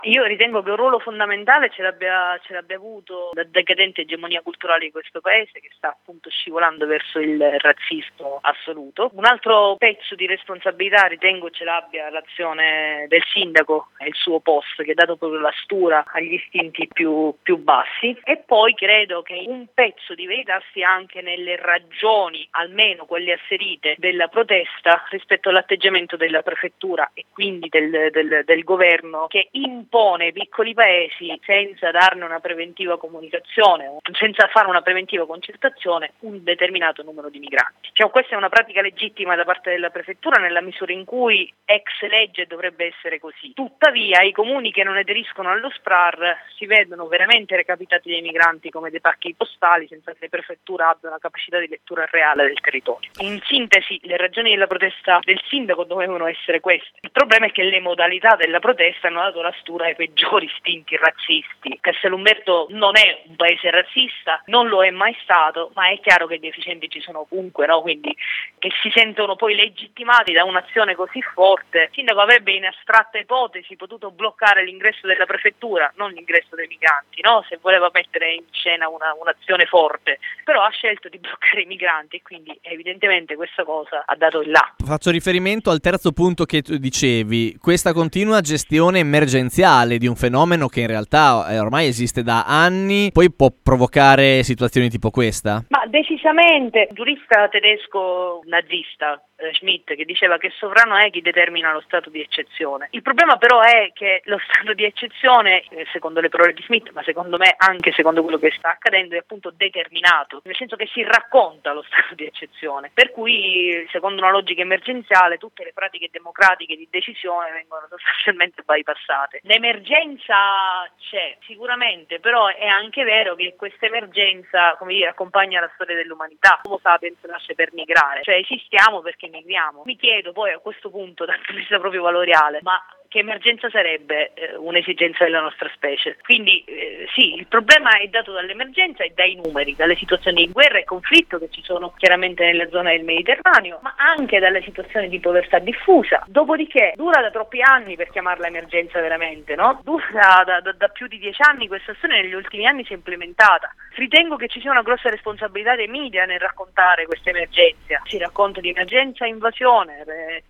Io ritengo che un ruolo fondamentale ce l'abbia avuto la decadente egemonia culturale di questo paese, che sta appunto scivolando verso il razzismo assoluto. Un altro pezzo di responsabilità ritengo ce l'abbia l'azione del sindaco e il suo post, che ha dato proprio la stura agli istinti più bassi, e poi credo che un pezzo di verità sia anche nelle ragioni, almeno quelle asserite, della protesta rispetto all'atteggiamento della prefettura e quindi del governo, che impone ai piccoli paesi, senza darne una preventiva comunicazione, senza fare una preventiva concertazione, un determinato numero di migranti. Questa è una pratica legittima da parte della prefettura nella misura in cui ex legge dovrebbe essere così. Tuttavia i comuni che non aderiscono allo SPRAR si vedono veramente recapitati dei migranti come dei pacchi postali, senza che le prefetture abbiano una capacità di lettura reale del territorio. In sintesi, le ragioni della protesta del sindaco dovevano essere queste. Il problema è che le modalità della protesta hanno dato la stura ai peggiori istinti razzisti. Castelumberto non è un paese razzista, non lo è mai stato, ma è chiaro che i deficienti ci sono ovunque, no? Quindi che si sentono poi legittimati da un'azione così forte. Il sindaco avrebbe in astratta ipotesi potuto bloccare l'ingresso della prefettura, non l'ingresso dei migranti, no? Se voleva mettere in scena un'azione forte, però ha scelto di bloccare i migranti e quindi evidentemente questa cosa ha dato il là. Faccio riferimento al terzo punto che tu dicevi, questa continua gestione emergenziale di un fenomeno che in realtà ormai esiste da anni, poi può provocare situazioni tipo questa? Ma decisamente. Un giurista tedesco nazista, Schmidt, che diceva che sovrano è chi determina lo stato di eccezione. Il problema però è che lo stato di eccezione, secondo le parole di Schmidt, ma secondo me anche secondo quello che sta accadendo, è appunto determinato, nel senso che si racconta lo stato di eccezione, per cui secondo una logica emergenziale tutte le pratiche democratiche di decisione vengono sostanzialmente bypassate. L'emergenza c'è sicuramente, però è anche vero che questa emergenza, come dire, accompagna la storia dell'umanità. L'Homo sapiens nasce per migrare, cioè esistiamo perché migriamo. Mi chiedo poi a questo punto, dal punto di vista proprio valoriale, ma che emergenza sarebbe un'esigenza della nostra specie? Quindi sì, il problema è dato dall'emergenza e dai numeri, dalle situazioni di guerra e conflitto che ci sono chiaramente nelle zone del Mediterraneo, ma anche dalle situazioni di povertà diffusa. Dopodiché dura da troppi anni per chiamarla emergenza veramente, no? Dura da più di 10 anni, questa storia negli ultimi anni si è implementata. Ritengo che ci sia una grossa responsabilità dei media nel raccontare questa emergenza. Si racconta di emergenza invasione,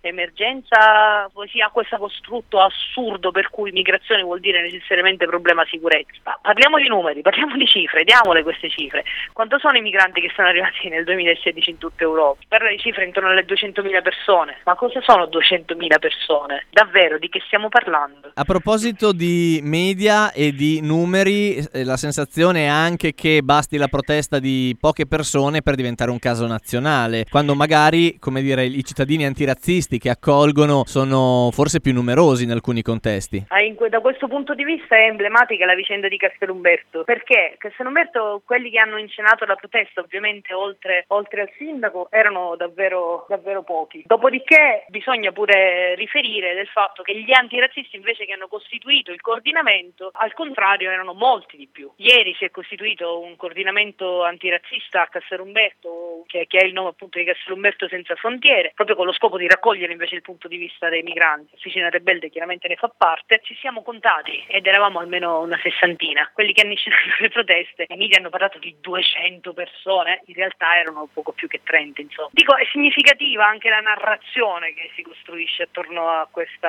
emergenza, poi si ha questo costrutto assurdo per cui migrazione vuol dire necessariamente problema sicurezza. Ma parliamo di numeri, parliamo di cifre, diamole queste cifre. Quanto sono i migranti che sono arrivati nel 2016 in tutta Europa? Si parla di cifre intorno alle 200.000 persone. Ma cosa sono 200.000 persone? Davvero, di che stiamo parlando? A proposito di media e di numeri, la sensazione è anche che basti la protesta di poche persone per diventare un caso nazionale, quando magari, come dire, i cittadini antirazzisti che accolgono sono forse più numerosi in alcuni contesti. Da questo punto di vista è emblematica la vicenda di Castelumberto, perché Castelumberto, quelli che hanno inscenato la protesta, ovviamente oltre al sindaco, erano davvero pochi. Dopodiché bisogna pure riferire del fatto che gli antirazzisti, invece, che hanno costituito il coordinamento, al contrario erano molti di più. Ieri si è costituito un coordinamento antirazzista a Castelumberto che ha il nome appunto di Castelumberto Senza Frontiere, proprio con lo scopo di raccogliere invece il punto di vista dei migranti. Sicilia Rebelde chiaramente ne fa parte. Ci siamo contati ed eravamo almeno una sessantina. Quelli che hanno iniziato le proteste, i media hanno parlato di 200 persone, in realtà erano poco più che 30, insomma. Dico, è significativa anche la narrazione che si costruisce attorno a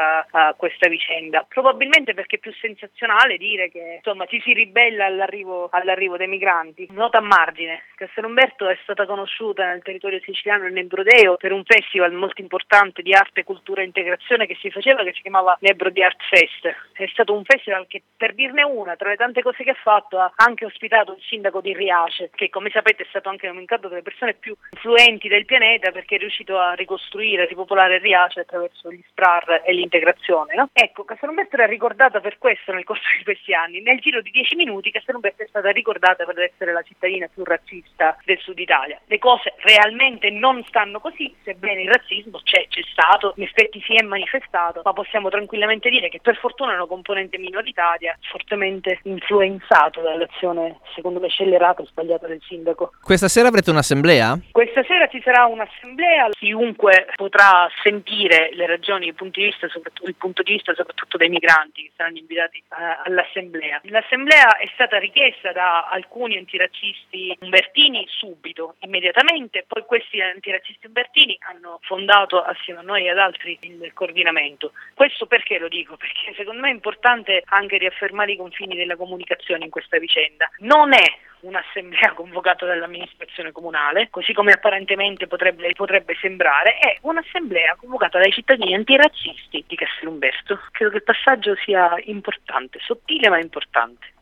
questa vicenda, probabilmente perché è più sensazionale dire che insomma ci si ribella all'arrivo dei migranti. Nota a margine: Castelumberto è stata conosciuta nel territorio siciliano, nel Nebrodeo, per un festival molto importante di arte, cultura e integrazione che si faceva, che si chiamava Nebro di Art Fest. È stato un festival che, per dirne una, tra le tante cose che ha fatto, ha anche ospitato il sindaco di Riace, che come sapete è stato anche nominato tra le persone più influenti del pianeta, perché è riuscito a ricostruire, a ripopolare Riace attraverso gli SPRAR e l'integrazione, no? Ecco, Castelumberto era ricordata per questo nel corso di questi anni. Nel giro di 10 minuti Castelumberto è stata ricordata per essere la cittadina più razzista del Sud Italia. Le cose realmente non stanno così, sebbene il razzismo c'è stato, in effetti si è manifestato, ma possiamo tranquillamente dire che per fortuna è una componente minoritaria, fortemente influenzato dall'azione, secondo me, scellerata e sbagliata del sindaco. Questa sera avrete un'assemblea? Questa sera ci sarà un'assemblea, chiunque potrà sentire le ragioni, il punto di vista soprattutto dei migranti che saranno invitati all'assemblea. L'assemblea è stata richiesta da alcuni antirazzisti umbertini subito, immediatamente, poi questi antirazzisti umbertini hanno fondato assieme a noi e ad altri il coordinamento. Questo perché lo dico? Perché secondo me è importante anche riaffermare i confini della comunicazione in questa vicenda. Non è un'assemblea convocata dall'amministrazione comunale, così come apparentemente potrebbe sembrare, è un'assemblea convocata dai cittadini antirazzisti di Castelumberto. Credo che il passaggio sia importante, sottile ma importante.